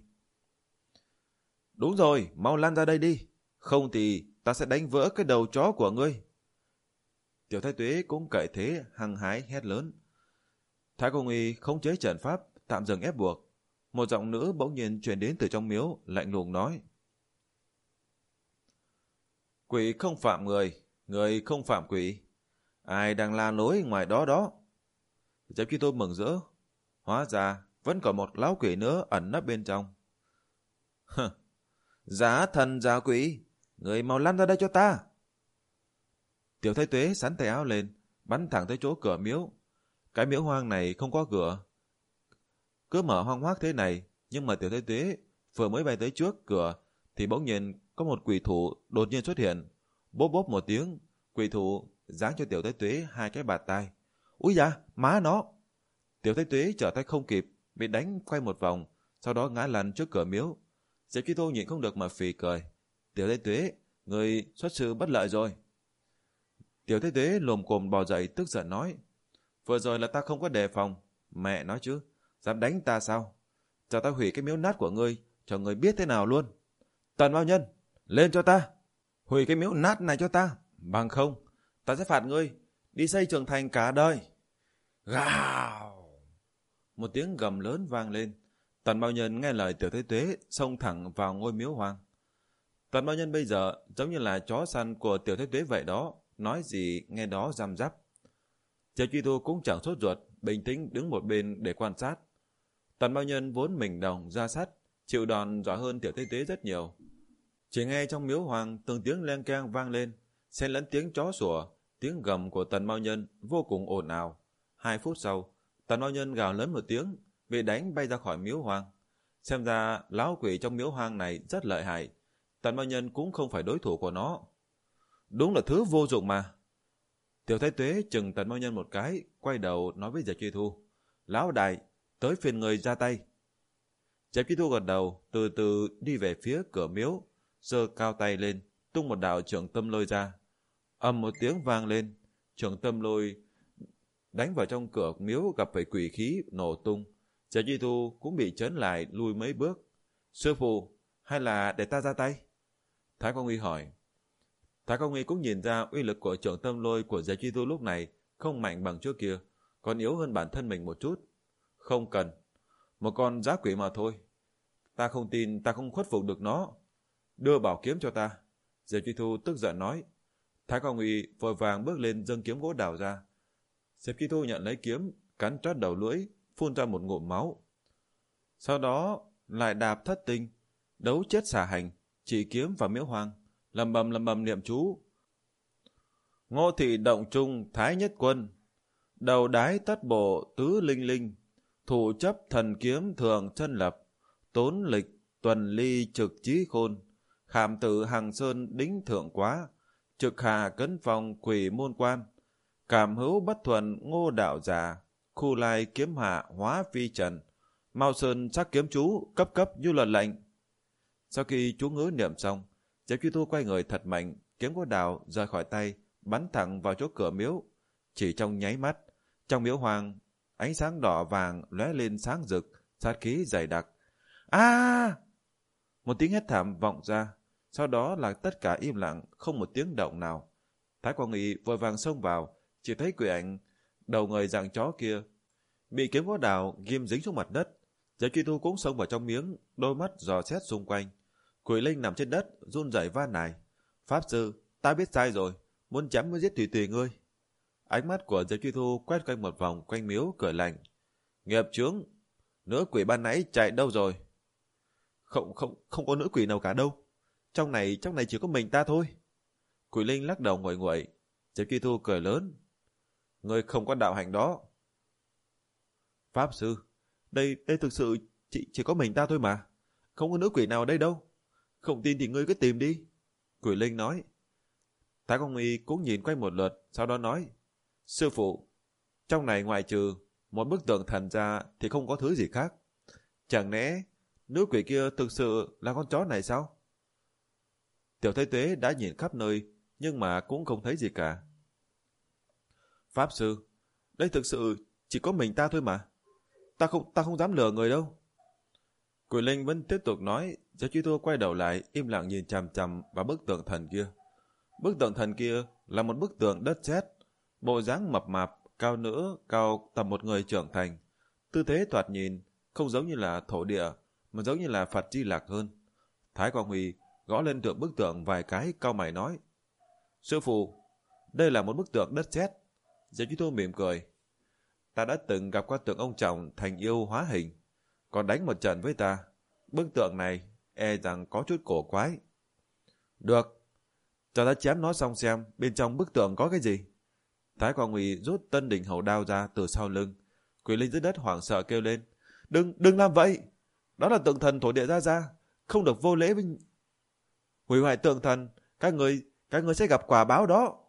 Đúng rồi, mau lăn ra đây đi, không thì ta sẽ đánh vỡ cái đầu chó của ngươi. Tiểu Thái Tuế cũng cậy thế hăng hái hét lớn. Thái Quang Huy khống chế trận pháp, tạm dừng ép buộc. Một giọng nữ bỗng nhiên truyền đến từ trong miếu, lạnh lùng nói. Quỷ không phạm người, người không phạm quỷ. Ai đang la lối ngoài đó đó? Diệp Chi Thu mừng rỡ. Hóa ra vẫn còn một lão quỷ nữa ẩn nấp bên trong. Hừ, giá thần giá quỷ, người mau lăn ra đây cho ta. Tiểu Thái Tuế sắn tay áo lên, bắn thẳng tới chỗ cửa miếu. Cái miếu hoang này không có cửa. Cứ mở hoang hoác thế này, nhưng mà Tiểu Thái Tuế vừa mới bay tới trước cửa, thì bỗng nhiên có một quỷ thủ đột nhiên xuất hiện. Bốp bốp một tiếng, quỷ thủ giáng cho Tiểu Thái Tuế hai cái bạt tai. Úi da, má nó! Tiểu Thái Tuế trở tay không kịp, bị đánh quay một vòng, sau đó ngã lăn trước cửa miếu. Diệp Chi Thu nhịn không được mà phì cười. Tiểu Thái Tuế, người xuất sư bất lợi rồi. Tiểu Thái Tuế lồm cồm bò dậy tức giận nói, vừa rồi là ta không có đề phòng. Mẹ nói chứ, dám đánh ta sao? Cho ta hủy cái miếu nát của ngươi, cho ngươi biết thế nào luôn. Tần Mao Nhân, lên cho ta, hủy cái miếu nát này cho ta, bằng không ta sẽ phạt ngươi đi xây trường thành cả đời. Gào! Một tiếng gầm lớn vang lên. Tần Mao Nhân nghe lời Tiểu Thái Tuế xông thẳng vào ngôi miếu hoang. Tần Mao Nhân bây giờ giống như là chó săn của Tiểu Thái Tuế vậy đó, nói gì nghe đó răm rắp. Diệp Truy Thu cũng chẳng sốt ruột, bình tĩnh đứng một bên để quan sát. Tần Mao Nhân vốn mình đồng ra sắt, chịu đòn giỏi hơn Tiểu Thái Tuế rất nhiều. Chỉ nghe trong miếu hoang từng tiếng len keng vang lên, xen lẫn tiếng chó sủa, tiếng gầm của Tần Mao Nhân vô cùng ồn ào. Hai phút sau, Tần Mao Nhân gào lớn một tiếng, bị đánh bay ra khỏi miếu hoang. Xem ra lão quỷ trong miếu hoang này rất lợi hại, Tần Mao Nhân cũng không phải đối thủ của nó. Đúng là thứ vô dụng mà. Tiểu Thái Tuế chừng Tần Mao Nhân một cái, quay đầu nói với Diệp Truy Thu, lão đại, tới phiền người ra tay. Diệp Truy Thu gật đầu, từ từ đi về phía cửa miếu, giơ cao tay lên, tung một đạo trưởng tâm lôi ra. Ầm một tiếng vang lên, trưởng tâm lôi đánh vào trong cửa miếu gặp phải quỷ khí nổ tung. Diệp Truy Thu cũng bị chấn lại lùi mấy bước. Sư phụ, hay là để ta ra tay? Thái Quang Uy hỏi. Thái Quang Uy cũng nhìn ra uy lực của trưởng tâm lôi của Diệp Truy Thu lúc này không mạnh bằng trước kia, còn yếu hơn bản thân mình một chút. Không cần, một con dã quỷ mà thôi. Ta không tin ta không khuất phục được nó. Đưa bảo kiếm cho ta. Diệp Truy Thu tức giận nói. Thái Quang Uy vội vàng bước lên dâng kiếm gỗ đào ra. Diệp Truy Thu nhận lấy kiếm, cắn trót đầu lưỡi, phun ra một ngụm máu. Sau đó lại đạp thất tinh, đấu chết xà hành, chỉ kiếm vào miếu hoang, lầm bầm lầm bầm niệm chú. Ngô thị động trung thái nhất quân, đầu đái tất bộ tứ linh linh, thủ chấp thần kiếm thường chân lập, tốn lịch tuần ly trực trí khôn, khảm tử hàng sơn đính thượng quá, trực hạ cấn phòng quỷ môn quan, cảm hữu bất thuần ngô đạo giả, khu lai kiếm hạ hóa phi trần, mau sơn sắc kiếm chú cấp cấp như luật lệnh. Sau khi chú ngữ niệm xong, Diệp Truy Thu quay người thật mạnh, kiếm gỗ đào rời khỏi tay, bắn thẳng vào chỗ cửa miếu. Chỉ trong nháy mắt, trong miếu hoang, ánh sáng đỏ vàng lóe lên sáng rực, sát khí dày đặc. A! Một tiếng hét thảm vọng ra, sau đó là tất cả im lặng, không một tiếng động nào. Thái Quang Uy vội vàng xông vào, chỉ thấy quỷ ảnh đầu người dạng chó kia bị kiếm gỗ đào ghim dính xuống mặt đất. Diệp Truy Thu cũng xông vào trong miếng, đôi mắt dò xét xung quanh. Quỷ linh nằm trên đất, run rẩy van nài. Pháp sư, ta biết sai rồi, muốn chém mới giết tùy tùy ngươi. Ánh mắt của Diệp Truy Thu quét quanh một vòng quanh miếu cười lạnh. Nghiệp chướng, nữ quỷ ban nãy chạy đâu rồi? Không, không, không có nữ quỷ nào cả đâu. Trong này, trong này chỉ có mình ta thôi. Quỷ linh lắc đầu nguội nguội. Diệp Truy Thu cười lớn. Ngươi không có đạo hành đó. Pháp sư, đây, đây thực sự chỉ, chỉ có mình ta thôi mà. Không có nữ quỷ nào ở đây đâu. Không tin thì ngươi cứ tìm đi. Quỷ linh nói. Thái Quang Uy cũng nhìn quanh một lượt, sau đó nói. Sư phụ, trong này ngoại trừ một bức tượng thần ra thì không có thứ gì khác. Chẳng lẽ nữ quỷ kia thực sự là con chó này sao? Tiểu Thái Tuế đã nhìn khắp nơi, nhưng mà cũng không thấy gì cả. Pháp sư, đây thực sự chỉ có mình ta thôi mà. Ta không, ta không dám lừa người đâu. Quỷ linh vẫn tiếp tục nói. Diệp Truy Thu quay đầu lại, im lặng nhìn chằm chằm vào bức tượng thần kia. Bức tượng thần kia là một bức tượng đất sét, bộ dáng mập mạp, cao nữa, cao tầm một người trưởng thành. Tư thế thoạt nhìn không giống như là thổ địa, mà giống như là Phật Di Lạc hơn. Thái Quang Huy gõ lên tượng bức tượng vài cái, cau mày nói. Sư phụ, đây là một bức tượng đất sét. Diệp Truy Thu mỉm cười. Ta đã từng gặp qua tượng ông chồng thành yêu hóa hình, còn đánh một trận với ta. Bức tượng này e rằng có chút cổ quái. Được, cho ta chém nó xong xem bên trong bức tượng có cái gì. Thái Quang Huy rút tân đỉnh hầu đao ra từ sau lưng. Quỷ linh dưới đất hoảng sợ kêu lên. Đừng, đừng làm vậy. Đó là tượng thần thổ địa ra ra, không được vô lễ với... Hủy hoại tượng thần, các người, các người sẽ gặp quả báo đó.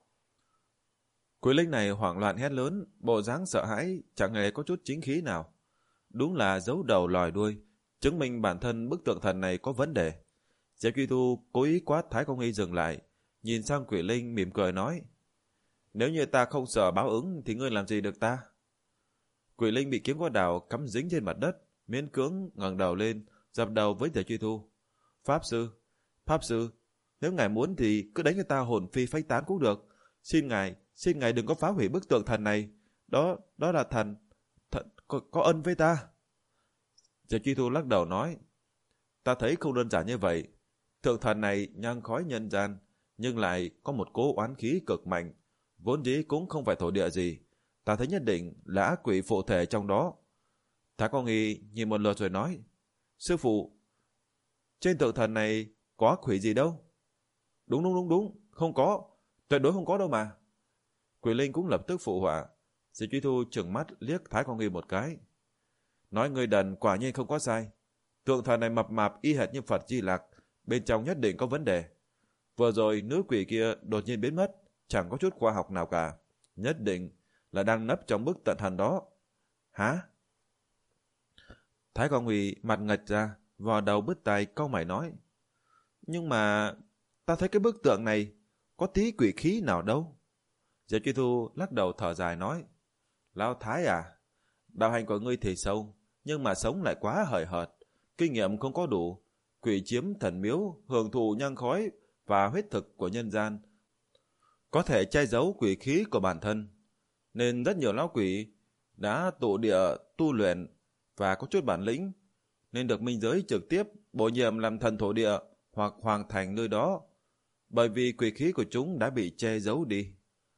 Quỷ linh này hoảng loạn hét lớn, bộ dáng sợ hãi, chẳng hề có chút chính khí nào. Đúng là giấu đầu lòi đuôi, chứng minh bản thân bức tượng thần này có vấn đề. Diệp Truy Thu cố ý quát Thái Công Nghi dừng lại, nhìn sang Quỷ Linh mỉm cười nói, nếu như ta không sợ báo ứng thì ngươi làm gì được ta? Quỷ Linh bị kiếm gỗ đào cắm dính trên mặt đất, miễn cưỡng ngẩng đầu lên, dập đầu với Diệp Truy Thu. Pháp sư, Pháp sư, nếu ngài muốn thì cứ đánh cho ta hồn phi phách tán cũng được. Xin ngài, xin ngài đừng có phá hủy bức tượng thần này. Đó, đó là thần, thần có, có ân với ta. Diệp Truy Thu lắc đầu nói, ta thấy không đơn giản như vậy. Tượng thần này nhang khói nhân gian, nhưng lại có một cỗ oán khí cực mạnh, vốn dĩ cũng không phải thổ địa gì. Ta thấy nhất định là ác quỷ phụ thể trong đó. Thái Công Nghi nhìn một lượt rồi nói, sư phụ, trên tượng thần này có ác quỷ gì đâu? Đúng đúng đúng đúng, không có, tuyệt đối không có đâu mà. Quỷ Linh cũng lập tức phụ họa. Diệp Truy Thu trừng mắt liếc Thái Công Nghi một cái. Nói người đần quả nhiên không có sai. Tượng thần này mập mạp y hệt như Phật Di Lặc, bên trong nhất định có vấn đề. Vừa rồi nữ quỷ kia đột nhiên biến mất, chẳng có chút khoa học nào cả. Nhất định là đang nấp trong bức tượng thần đó. Hả? Thái Công Nghi mặt ngạch ra, vò đầu bứt tai cau mày nói, nhưng mà ta thấy cái bức tượng này có tí quỷ khí nào đâu. Diệp Truy Thu lắc đầu thở dài nói, Lão Thái à, đạo hành của ngươi thì sâu, nhưng mà sống lại quá hời hợt, kinh nghiệm không có đủ, quỷ chiếm thần miếu, hưởng thụ nhang khói và huyết thực của nhân gian, có thể che giấu quỷ khí của bản thân, nên rất nhiều lão quỷ đã tụ địa tu luyện và có chút bản lĩnh, nên được minh giới trực tiếp bổ nhiệm làm thần thổ địa hoặc hoàng thành nơi đó, bởi vì quỷ khí của chúng đã bị che giấu đi.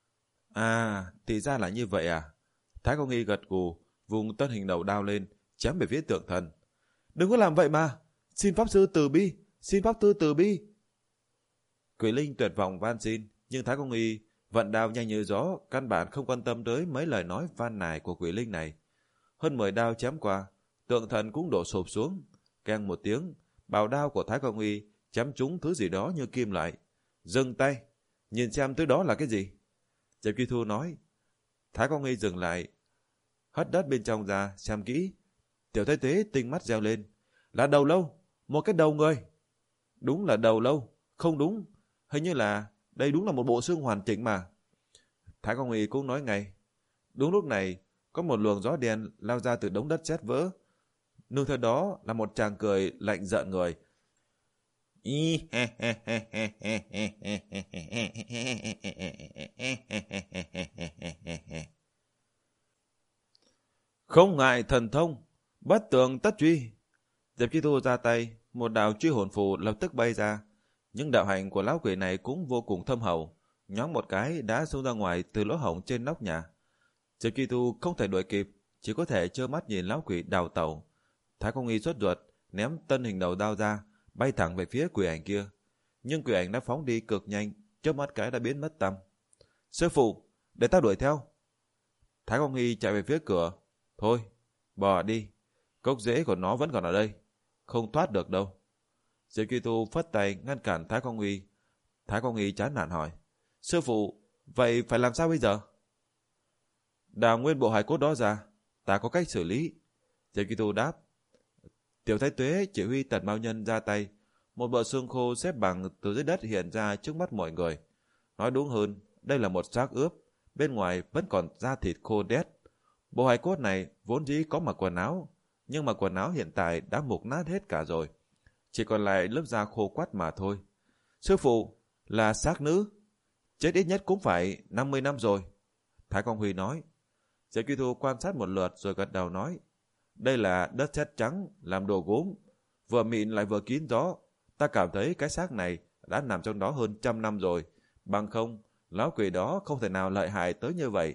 À, thì ra là như vậy à? Thái Công Nghi gật gù, vùng tân hình đầu đao lên, chém về phía tượng thần. Đừng có làm vậy mà, xin Pháp Sư từ bi, xin Pháp Sư từ bi. Quỷ Linh tuyệt vọng van xin, nhưng Thái Công Nghi vận đao nhanh như gió, căn bản không quan tâm tới mấy lời nói van nài của Quỷ Linh này. Hơn mười đao chém qua, tượng thần cũng đổ sụp xuống, keng một tiếng, bào đao của Thái Công Nghi chém trúng thứ gì đó như kim loại. Dừng tay, nhìn xem thứ đó là cái gì. Diệp Truy Thu nói. Thái Công Nghi dừng lại, hất đất bên trong ra xem kỹ. Tiểu Thái Tuế tinh mắt reo lên, là đầu lâu, một cái đầu người. Đúng là đầu lâu, không đúng, hình như là đây đúng là một bộ xương hoàn chỉnh mà. Thái Công Nghi cũng nói ngay. Đúng lúc này, có một luồng gió đen lao ra từ đống đất sét vỡ. Nương theo đó là một tràng cười lạnh rợn người. Không ngại thần thông, bất tường tất truy. Diệp Truy Thu ra tay, một đạo truy hồn phù lập tức bay ra. Nhưng đạo hành của lão quỷ này cũng vô cùng thâm hậu, nhoáng một cái đã xông ra ngoài từ lỗ hổng trên nóc nhà. Diệp Truy Thu không thể đuổi kịp, chỉ có thể trơ mắt nhìn lão quỷ đào tẩu. Thái Công Nghi sốt ruột, ném tân hình đầu đao ra, bay thẳng về phía quỷ ảnh kia. Nhưng quỷ ảnh đã phóng đi cực nhanh, chớp mắt cái đã biến mất tăm. Sư phụ, để ta đuổi theo. Thái Công Nghi chạy về phía cửa. Thôi, bỏ đi, gốc rễ của nó vẫn còn ở đây, không thoát được đâu. Diệp Truy Thu phất tay ngăn cản Thái Công Nghi. Thái Công Nghi chán nản hỏi, sư phụ, vậy phải làm sao bây giờ? Đào nguyên bộ hài cốt đó ra, ta có cách xử lý. Diệp Truy Thu đáp. Tiểu Thái Tuế chỉ huy Tần Mao Nhân ra tay, một bộ xương khô xếp bằng từ dưới đất hiện ra trước mắt mọi người. Nói đúng hơn, đây là một xác ướp, bên ngoài vẫn còn da thịt khô đét. Bộ hài cốt này vốn dĩ có mặc quần áo, nhưng mà quần áo hiện tại đã mục nát hết cả rồi, chỉ còn lại lớp da khô quắt mà thôi. Sư phụ, là xác nữ, chết ít nhất cũng phải năm mươi năm rồi. Thái Công Huy nói. Diệp Truy Thu quan sát một lượt rồi gật đầu nói, đây là đất sét trắng làm đồ gốm, vừa mịn lại vừa kín gió. Ta cảm thấy cái xác này đã nằm trong đó hơn trăm năm rồi, bằng không lão quỷ đó không thể nào lợi hại tới như vậy.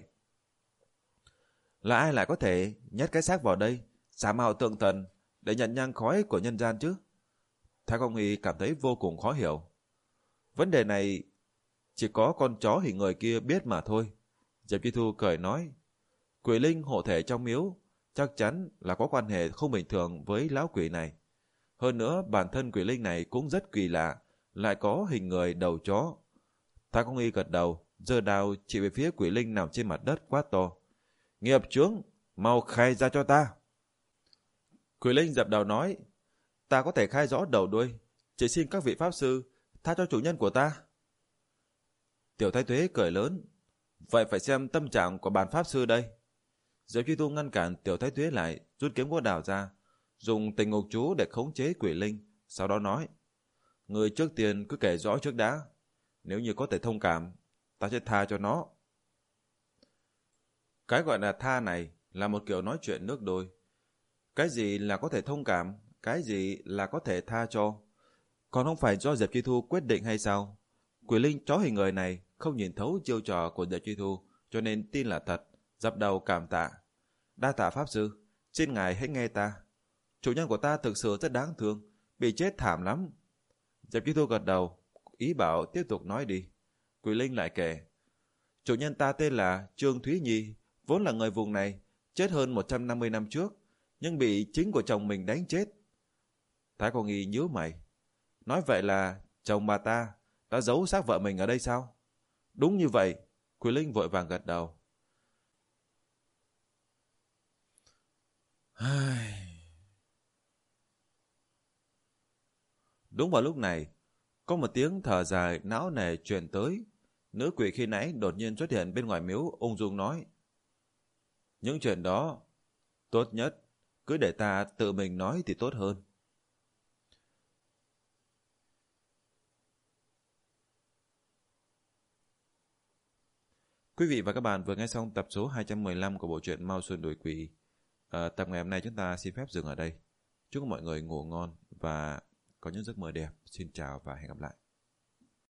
Là ai lại có thể nhét cái xác vào đây, giả mạo tượng thần để nhận nhang khói của nhân gian chứ? Thái Công Nghi cảm thấy vô cùng khó hiểu. Vấn đề này chỉ có con chó hình người kia biết mà thôi. Diệp Truy Thu cười nói, quỷ linh hộ thể trong miếu chắc chắn là có quan hệ không bình thường với lão quỷ này. Hơn nữa bản thân quỷ linh này cũng rất kỳ lạ, lại có hình người đầu chó. Thái Công Nghi gật đầu, giơ đao chỉ về phía quỷ linh nằm trên mặt đất quát to, nghiệp chướng, mau khai ra cho ta. Quỷ linh dập đầu nói, ta có thể khai rõ đầu đuôi, Chỉ xin các vị pháp sư tha cho chủ nhân của ta. Tiểu Thái Tuế cười lớn. Vậy phải xem tâm trạng của bản pháp sư đây. Diệp Truy Thu ngăn cản Tiểu Thái Tuế lại, rút kiếm gỗ đào ra, dùng tình ngục chú để khống chế quỷ linh, sau đó nói: Người trước tiên cứ kể rõ trước đã, nếu như có thể thông cảm, ta sẽ tha cho nó. Cái gọi là tha này là một kiểu nói chuyện nước đôi. Cái gì là có thể thông cảm, cái gì là có thể tha cho, còn không phải do Diệp Truy Thu quyết định hay sao? Quỷ linh chó hình người này không nhìn thấu chiêu trò của Diệp Truy Thu, cho nên tin là thật, dập đầu cảm tạ. Đa tạ pháp sư, xin ngài hãy nghe ta. Chủ nhân của ta thực sự rất đáng thương, bị chết thảm lắm. Diệp Truy Thu gật đầu, ý bảo tiếp tục nói đi. Quỷ linh lại kể: Chủ nhân ta tên là Trương Thúy Nhi, vốn là người vùng này, chết hơn một trăm năm mươi năm trước, nhưng bị chính của chồng mình đánh chết. Thái Cô Nghi nhíu mày. Nói vậy là chồng bà ta đã giấu xác vợ mình ở đây sao? Đúng như vậy. Quỷ linh vội vàng gật đầu. Đúng vào lúc này, có một tiếng thở dài não nề truyền tới. Nữ quỷ khi nãy đột nhiên xuất hiện bên ngoài miếu, ung dung nói: Những chuyện đó tốt nhất cứ để ta tự mình nói thì tốt hơn. Quý vị và các bạn vừa nghe xong tập số hai trăm mười lăm của bộ truyện Mao Xuân Đuổi Quỷ. À, tập ngày hôm nay chúng ta xin phép dừng ở đây. Chúc mọi người ngủ ngon và có những giấc mơ đẹp. Xin chào và hẹn gặp lại.